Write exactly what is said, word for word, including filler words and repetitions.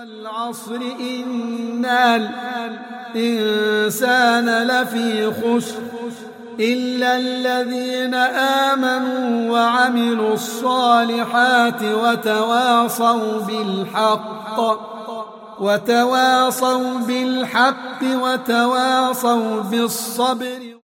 والعصر إن الإنسان لفي خسر إلا الذين آمنوا وعملوا الصالحات وتواصوا بالحق وتواصوا بالحق وتواصوا بالصبر.